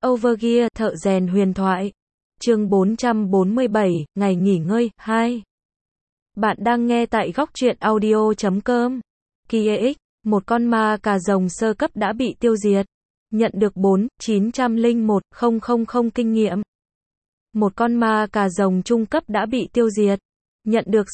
Overgear, thợ rèn huyền thoại. Chương 447, ngày nghỉ ngơi, 2. Bạn đang nghe tại góc truyện audio.com. Kia X, một con ma cà rồng sơ cấp đã bị tiêu diệt. Nhận được 4.901.000 kinh nghiệm. Một con ma cà rồng trung cấp đã bị tiêu diệt. Nhận được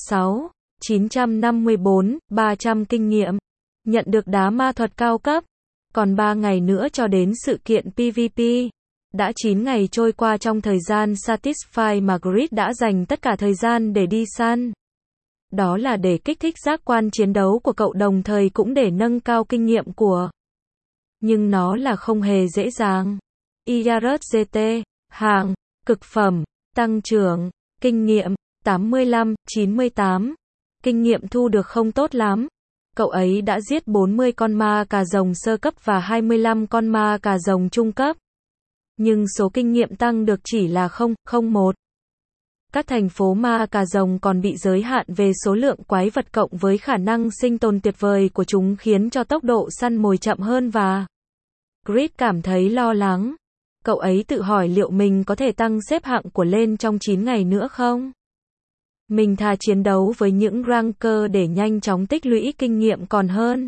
6.954.300 kinh nghiệm. Nhận được đá ma thuật cao cấp. Còn 3 ngày nữa cho đến sự kiện PvP. Đã 9 ngày trôi qua trong thời gian Satisfy mà Grid đã dành tất cả thời gian để đi săn. Đó là để kích thích giác quan chiến đấu của cậu, đồng thời cũng để nâng cao kinh nghiệm của. Nhưng nó là không hề dễ dàng. IRGT, hạng, cực phẩm, tăng trưởng, kinh nghiệm, 85, 98. Kinh nghiệm thu được không tốt lắm. Cậu ấy đã giết 40 con ma cà rồng sơ cấp và 25 con ma cà rồng trung cấp. Nhưng số kinh nghiệm tăng được chỉ là 0,01. Các thành phố ma cà rồng còn bị giới hạn về số lượng quái vật cộng với khả năng sinh tồn tuyệt vời của chúng khiến cho tốc độ săn mồi chậm hơn và Grid cảm thấy lo lắng. Cậu ấy tự hỏi liệu mình có thể tăng xếp hạng của lên trong 9 ngày nữa không? Mình thà chiến đấu với những ranker để nhanh chóng tích lũy kinh nghiệm còn hơn.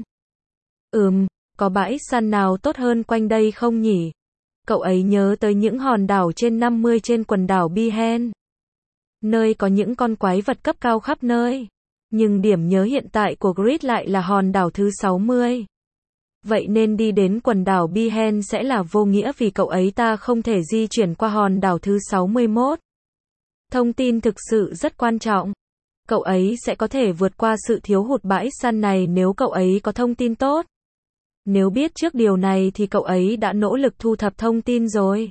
Có bãi săn nào tốt hơn quanh đây không nhỉ? Cậu ấy nhớ tới những hòn đảo trên 50 trên quần đảo Bihen. Nơi có những con quái vật cấp cao khắp nơi. Nhưng điểm nhớ hiện tại của Grid lại là hòn đảo thứ 60. Vậy nên đi đến quần đảo Bihen sẽ là vô nghĩa vì cậu ấy ta không thể di chuyển qua hòn đảo thứ 61. Thông tin thực sự rất quan trọng. Cậu ấy sẽ có thể vượt qua sự thiếu hụt bãi săn này nếu cậu ấy có thông tin tốt. Nếu biết trước điều này thì cậu ấy đã nỗ lực thu thập thông tin rồi.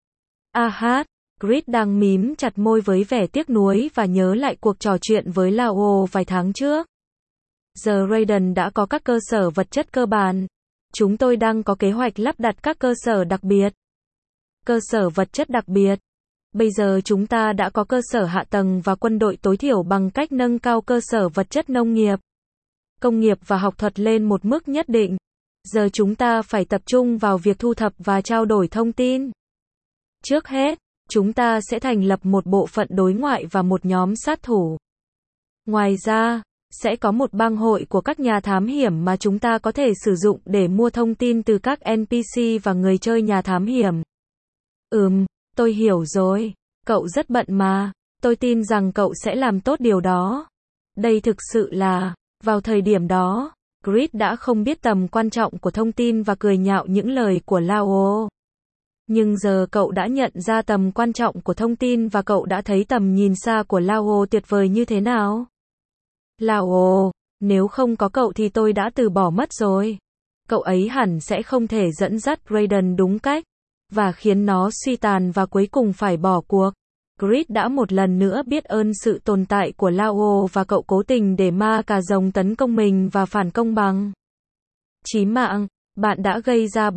Grid đang mím chặt môi với vẻ tiếc nuối và nhớ lại cuộc trò chuyện với Lao vài tháng trước. Giờ Raiden đã có các cơ sở vật chất cơ bản. Chúng tôi đang có kế hoạch lắp đặt các cơ sở đặc biệt. Cơ sở vật chất đặc biệt. Bây giờ chúng ta đã có cơ sở hạ tầng và quân đội tối thiểu bằng cách nâng cao cơ sở vật chất nông nghiệp, công nghiệp và học thuật lên một mức nhất định. Giờ chúng ta phải tập trung vào việc thu thập và trao đổi thông tin. Trước hết, chúng ta sẽ thành lập một bộ phận đối ngoại và một nhóm sát thủ. Ngoài ra, sẽ có một bang hội của các nhà thám hiểm mà chúng ta có thể sử dụng để mua thông tin từ các NPC và người chơi nhà thám hiểm. Tôi hiểu rồi. Cậu rất bận mà. Tôi tin rằng cậu sẽ làm tốt điều đó. Đây thực sự là, vào thời điểm đó, Grid đã không biết tầm quan trọng của thông tin và cười nhạo những lời của Lao. Nhưng giờ cậu đã nhận ra tầm quan trọng của thông tin và cậu đã thấy tầm nhìn xa của Lao tuyệt vời như thế nào. Lao, nếu không có cậu thì tôi đã từ bỏ mất rồi. Cậu ấy hẳn sẽ không thể dẫn dắt Raiden đúng cách, và khiến nó suy tàn và cuối cùng phải bỏ cuộc. Grid đã một lần nữa biết ơn sự tồn tại của Lao và cậu cố tình để ma cà rồng tấn công mình và phản công bằng chí mạng. Bạn đã gây ra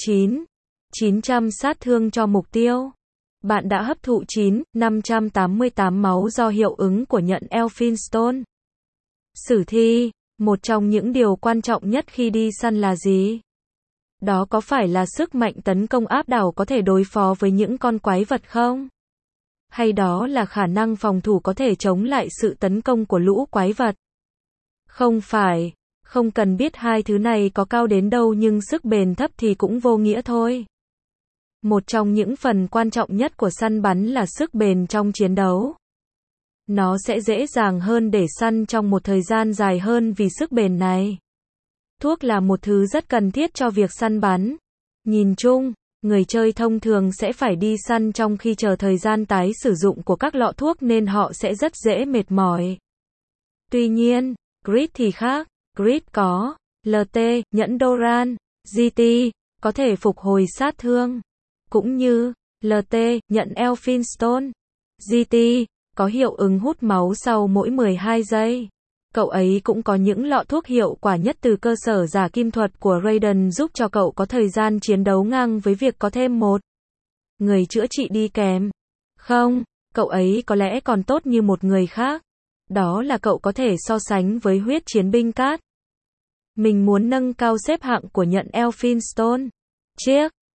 79.900 sát thương cho mục tiêu. Bạn đã hấp thụ 9.588 máu do hiệu ứng của nhận Elphinstone. Sử thi, một trong những điều quan trọng nhất khi đi săn là gì? Đó có phải là sức mạnh tấn công áp đảo có thể đối phó với những con quái vật không? Hay đó là khả năng phòng thủ có thể chống lại sự tấn công của lũ quái vật? Không phải, không cần biết hai thứ này có cao đến đâu nhưng sức bền thấp thì cũng vô nghĩa thôi. Một trong những phần quan trọng nhất của săn bắn là sức bền trong chiến đấu. Nó sẽ dễ dàng hơn để săn trong một thời gian dài hơn vì sức bền này. Thuốc là một thứ rất cần thiết cho việc săn bắn. Nhìn chung, người chơi thông thường sẽ phải đi săn trong khi chờ thời gian tái sử dụng của các lọ thuốc nên họ sẽ rất dễ mệt mỏi. Tuy nhiên, Grid thì khác. Grid có LT, nhẫn Doran, GT, có thể phục hồi sát thương. Cũng như LT, nhận Elphinstone. GT, có hiệu ứng hút máu sau mỗi 12 giây. Cậu ấy cũng có những lọ thuốc hiệu quả nhất từ cơ sở giả kim thuật của Raiden giúp cho cậu có thời gian chiến đấu ngang với việc có thêm một người chữa trị đi kèm. Không, cậu ấy có lẽ còn tốt như một người khác. Đó là cậu có thể so sánh với huyết chiến binh cát. Mình muốn nâng cao xếp hạng của nhận Elphinstone. Chiếc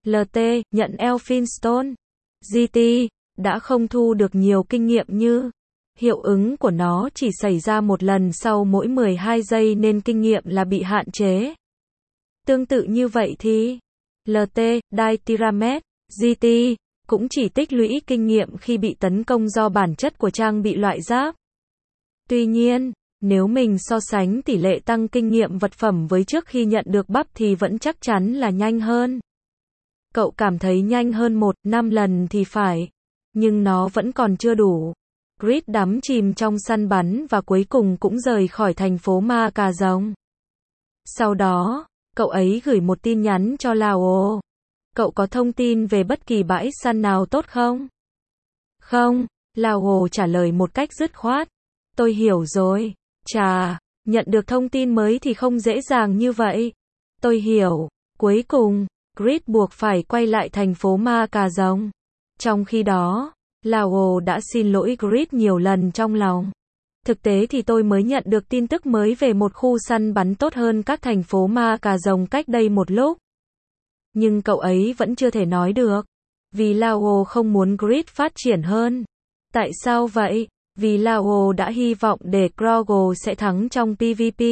LT, nhận Elphinstone. GT, đã không thu được nhiều kinh nghiệm như. Hiệu ứng của nó chỉ xảy ra một lần sau mỗi 12 giây nên kinh nghiệm là bị hạn chế. Tương tự như vậy thì LT, Dithiramet, GT, cũng chỉ tích lũy kinh nghiệm khi bị tấn công do bản chất của trang bị loại giáp. Tuy nhiên, nếu mình so sánh tỷ lệ tăng kinh nghiệm vật phẩm với trước khi nhận được buff thì vẫn chắc chắn là nhanh hơn. Cậu cảm thấy nhanh hơn 1-5 lần thì phải. Nhưng nó vẫn còn chưa đủ. Grid đắm chìm trong săn bắn và cuối cùng cũng rời khỏi thành phố ma cà rồng. Sau đó, cậu ấy gửi một tin nhắn cho Lao. Cậu có thông tin về bất kỳ bãi săn nào tốt không? Không, Lao trả lời một cách dứt khoát. Tôi hiểu rồi. Chà, nhận được thông tin mới thì không dễ dàng như vậy. Tôi hiểu. Cuối cùng, Grid buộc phải quay lại thành phố ma cà rồng. Trong khi đó, Lao đã xin lỗi Grid nhiều lần trong lòng. Thực tế thì tôi mới nhận được tin tức mới về một khu săn bắn tốt hơn các thành phố ma cà rồng cách đây một lúc. Nhưng cậu ấy vẫn chưa thể nói được. Vì Lao không muốn Grid phát triển hơn. Tại sao vậy? Vì Lao đã hy vọng để Krogo sẽ thắng trong PvP.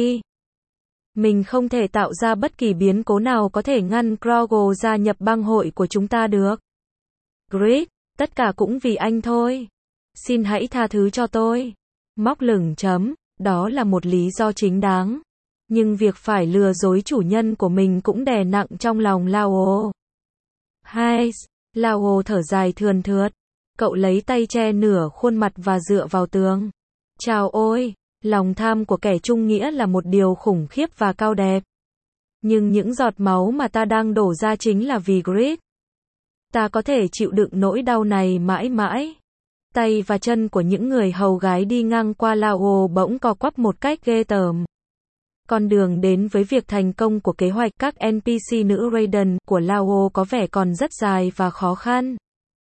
Mình không thể tạo ra bất kỳ biến cố nào có thể ngăn Krogo gia nhập bang hội của chúng ta được. Grid, tất cả cũng vì anh thôi. Xin hãy tha thứ cho tôi. Móc lửng chấm, đó là một lý do chính đáng. Nhưng việc phải lừa dối chủ nhân của mình cũng đè nặng trong lòng Lao. Hai, Lao thở dài thườn thượt. Cậu lấy tay che nửa khuôn mặt và dựa vào tường. Chào ôi, lòng tham của kẻ trung nghĩa là một điều khủng khiếp và cao đẹp. Nhưng những giọt máu mà ta đang đổ ra chính là vì Grid. Ta có thể chịu đựng nỗi đau này mãi mãi. Tay và chân của những người hầu gái đi ngang qua Lao bỗng co quắp một cách ghê tởm. Con đường đến với việc thành công của kế hoạch các NPC nữ Raiden của Lao có vẻ còn rất dài và khó khăn.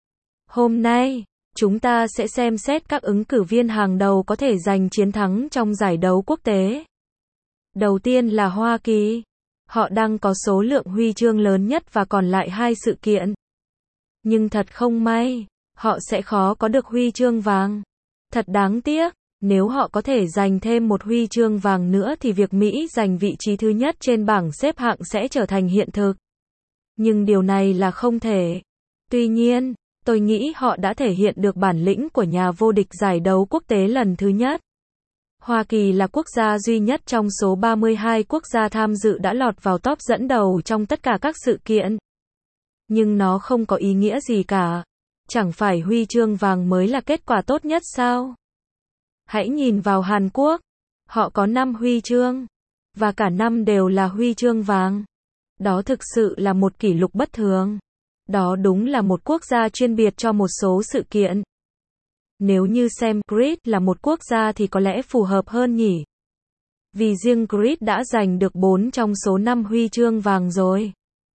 Hôm nay, chúng ta sẽ xem xét các ứng cử viên hàng đầu có thể giành chiến thắng trong giải đấu quốc tế. Đầu tiên là Hoa Kỳ. Họ đang có số lượng huy chương lớn nhất và còn lại 2 sự kiện. Nhưng thật không may, họ sẽ khó có được huy chương vàng. Thật đáng tiếc, nếu họ có thể giành thêm một huy chương vàng nữa thì việc Mỹ giành vị trí thứ nhất trên bảng xếp hạng sẽ trở thành hiện thực. Nhưng điều này là không thể. Tuy nhiên, tôi nghĩ họ đã thể hiện được bản lĩnh của nhà vô địch giải đấu quốc tế lần thứ nhất. Hoa Kỳ là quốc gia duy nhất trong số 32 quốc gia tham dự đã lọt vào top dẫn đầu trong tất cả các sự kiện. Nhưng nó không có ý nghĩa gì cả. Chẳng phải huy chương vàng mới là kết quả tốt nhất sao? Hãy nhìn vào Hàn Quốc. Họ có 5 huy chương. Và cả 5 đều là huy chương vàng. Đó thực sự là một kỷ lục bất thường. Đó đúng là một quốc gia chuyên biệt cho một số sự kiện. Nếu như xem Grid là một quốc gia thì có lẽ phù hợp hơn nhỉ? Vì riêng Grid đã giành được 4 trong số 5 huy chương vàng rồi.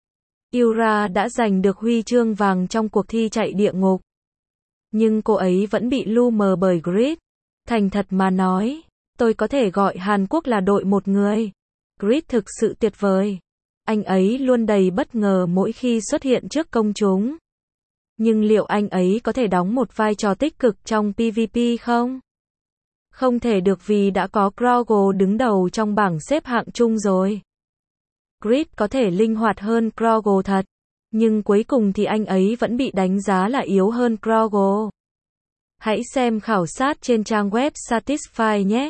Yura đã giành được huy chương vàng trong cuộc thi chạy địa ngục. Nhưng cô ấy vẫn bị lu mờ bởi Grid. Thành thật mà nói, tôi có thể gọi Hàn Quốc là đội một người. Grid thực sự tuyệt vời. Anh ấy luôn đầy bất ngờ mỗi khi xuất hiện trước công chúng. Nhưng liệu anh ấy có thể đóng một vai trò tích cực trong PvP không? Không thể được vì đã có Krogo đứng đầu trong bảng xếp hạng chung rồi. Grid có thể linh hoạt hơn Krogo thật. Nhưng cuối cùng thì anh ấy vẫn bị đánh giá là yếu hơn Krogo. Hãy xem khảo sát trên trang web Satisfy nhé.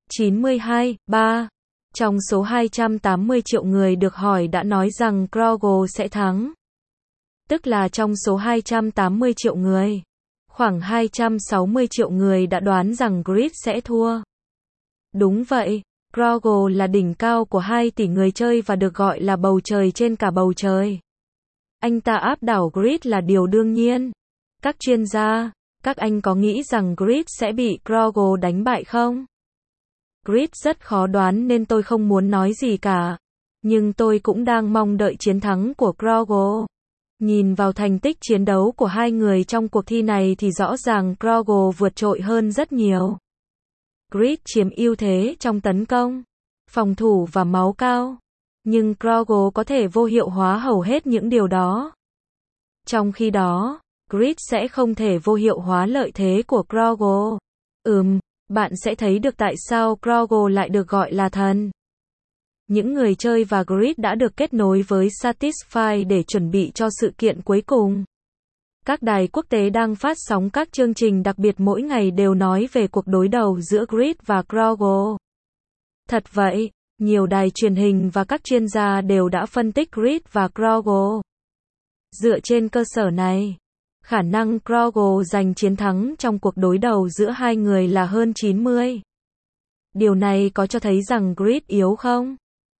92.3 Trong số 280 triệu người được hỏi đã nói rằng Krogo sẽ thắng. Tức là trong số 280 triệu người, khoảng 260 triệu người đã đoán rằng Grid sẽ thua. Đúng vậy, Krogo là đỉnh cao của 2 tỷ người chơi và được gọi là bầu trời trên cả bầu trời. Anh ta áp đảo Grid là điều đương nhiên. Các chuyên gia, các anh có nghĩ rằng Grid sẽ bị Krogo đánh bại không? Grid rất khó đoán nên tôi không muốn nói gì cả. Nhưng tôi cũng đang mong đợi chiến thắng của Krogo. Nhìn vào thành tích chiến đấu của hai người trong cuộc thi này thì rõ ràng Krogo vượt trội hơn rất nhiều. Grid chiếm ưu thế trong tấn công, phòng thủ và máu cao. Nhưng Krogo có thể vô hiệu hóa hầu hết những điều đó. Trong khi đó, Grid sẽ không thể vô hiệu hóa lợi thế của Grogu. Bạn sẽ thấy được tại sao Grogu lại được gọi là thần. Những người chơi và Grid đã được kết nối với Satisfy để chuẩn bị cho sự kiện cuối cùng. Các đài quốc tế đang phát sóng các chương trình đặc biệt mỗi ngày đều nói về cuộc đối đầu giữa Grid và Grogu. Thật vậy, nhiều đài truyền hình và các chuyên gia đều đã phân tích Grid và Grogu. Dựa trên cơ sở này, khả năng Grogu giành chiến thắng trong cuộc đối đầu giữa hai người là hơn 90. Điều này có cho thấy rằng Grid yếu không?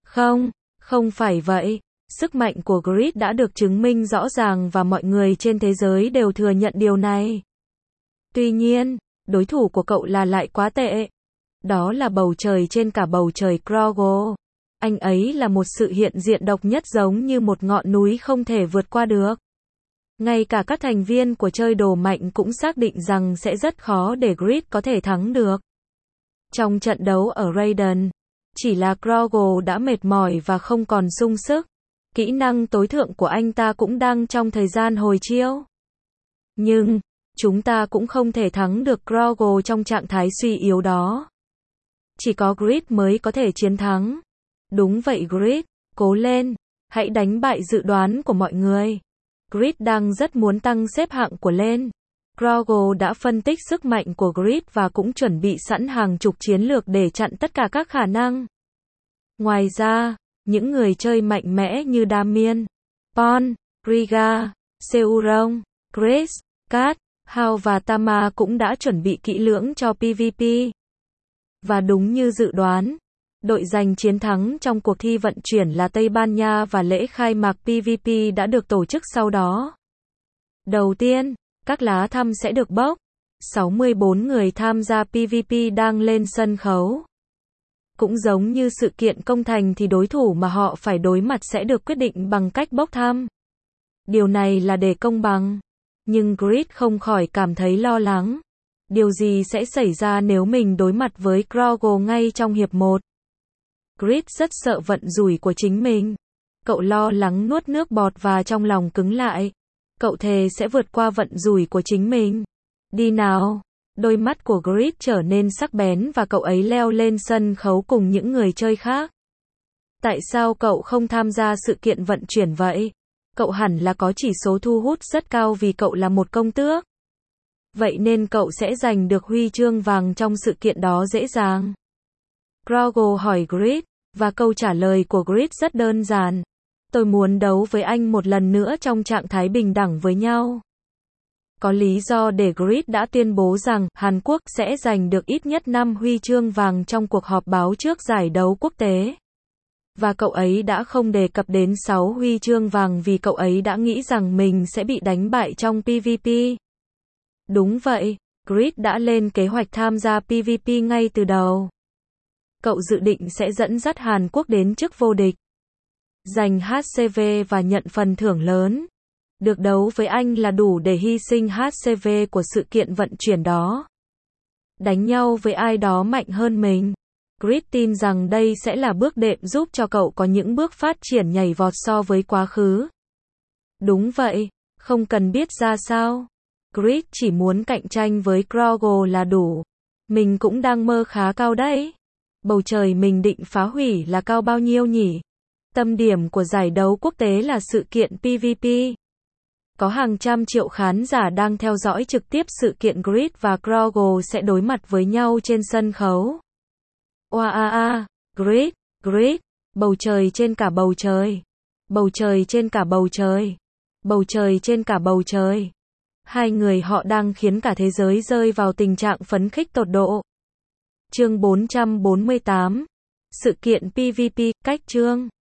Không phải vậy. Sức mạnh của Grid đã được chứng minh rõ ràng và mọi người trên thế giới đều thừa nhận điều này. Tuy nhiên, đối thủ của cậu là lại quá tệ. Đó là bầu trời trên cả bầu trời Grogu. Anh ấy là một sự hiện diện độc nhất giống như một ngọn núi không thể vượt qua được. Ngay cả các thành viên của chơi đồ mạnh cũng xác định rằng sẽ rất khó để Grid có thể thắng được. Trong trận đấu ở Raiden, chỉ là Grogu đã mệt mỏi và không còn sung sức. Kỹ năng tối thượng của anh ta cũng đang trong thời gian hồi chiêu. Nhưng, chúng ta cũng không thể thắng được Grogu trong trạng thái suy yếu đó. Chỉ có Grid mới có thể chiến thắng. Đúng vậy Grid, cố lên, hãy đánh bại dự đoán của mọi người. Grid đang rất muốn tăng xếp hạng của lên. Grogu đã phân tích sức mạnh của Grid và cũng chuẩn bị sẵn hàng chục chiến lược để chặn tất cả các khả năng. Ngoài ra, những người chơi mạnh mẽ như Damien, Pon, Riga, Seuron, Grace, Kat, Hao và Tama cũng đã chuẩn bị kỹ lưỡng cho PvP. Và đúng như dự đoán, đội giành chiến thắng trong cuộc thi vận chuyển là Tây Ban Nha và lễ khai mạc PvP đã được tổ chức sau đó. Đầu tiên, các lá thăm sẽ được bốc. 64 người tham gia PvP đang lên sân khấu. Cũng giống như sự kiện công thành thì đối thủ mà họ phải đối mặt sẽ được quyết định bằng cách bốc thăm. Điều này là để công bằng. Nhưng Grid không khỏi cảm thấy lo lắng. Điều gì sẽ xảy ra nếu mình đối mặt với Grogu ngay trong hiệp 1? Grid rất sợ vận rủi của chính mình. Cậu lo lắng nuốt nước bọt và trong lòng cứng lại. Cậu thề sẽ vượt qua vận rủi của chính mình. Đi nào! Đôi mắt của Grid trở nên sắc bén và cậu ấy leo lên sân khấu cùng những người chơi khác. Tại sao cậu không tham gia sự kiện vận chuyển vậy? Cậu hẳn là có chỉ số thu hút rất cao vì cậu là một công tước. Vậy nên cậu sẽ giành được huy chương vàng trong sự kiện đó dễ dàng. Grogu hỏi Grid, và câu trả lời của Grid rất đơn giản. Tôi muốn đấu với anh một lần nữa trong trạng thái bình đẳng với nhau. Có lý do để Grid đã tuyên bố rằng Hàn Quốc sẽ giành được ít nhất 5 huy chương vàng trong cuộc họp báo trước giải đấu quốc tế. Và cậu ấy đã không đề cập đến 6 huy chương vàng vì cậu ấy đã nghĩ rằng mình sẽ bị đánh bại trong PvP. Đúng vậy, Grid đã lên kế hoạch tham gia PvP ngay từ đầu. Cậu dự định sẽ dẫn dắt Hàn Quốc đến chức vô địch, giành HCV và nhận phần thưởng lớn. Được đấu với anh là đủ để hy sinh HCV của sự kiện vận chuyển đó. Đánh nhau với ai đó mạnh hơn mình. Grid tin rằng đây sẽ là bước đệm giúp cho cậu có những bước phát triển nhảy vọt so với quá khứ. Đúng vậy, không cần biết ra sao. Grid chỉ muốn cạnh tranh với Grogu là đủ. Mình cũng đang mơ khá cao đấy. Bầu trời mình định phá hủy là cao bao nhiêu nhỉ? Tâm điểm của giải đấu quốc tế là sự kiện PvP. Có hàng trăm triệu khán giả đang theo dõi trực tiếp sự kiện Grid và Grogu sẽ đối mặt với nhau trên sân khấu. Oa Grid, bầu trời trên cả bầu trời. Bầu trời trên cả bầu trời. Bầu trời trên cả bầu trời. Hai người họ đang khiến cả thế giới rơi vào tình trạng phấn khích tột độ. Chương 448. Sự kiện PvP, cách chương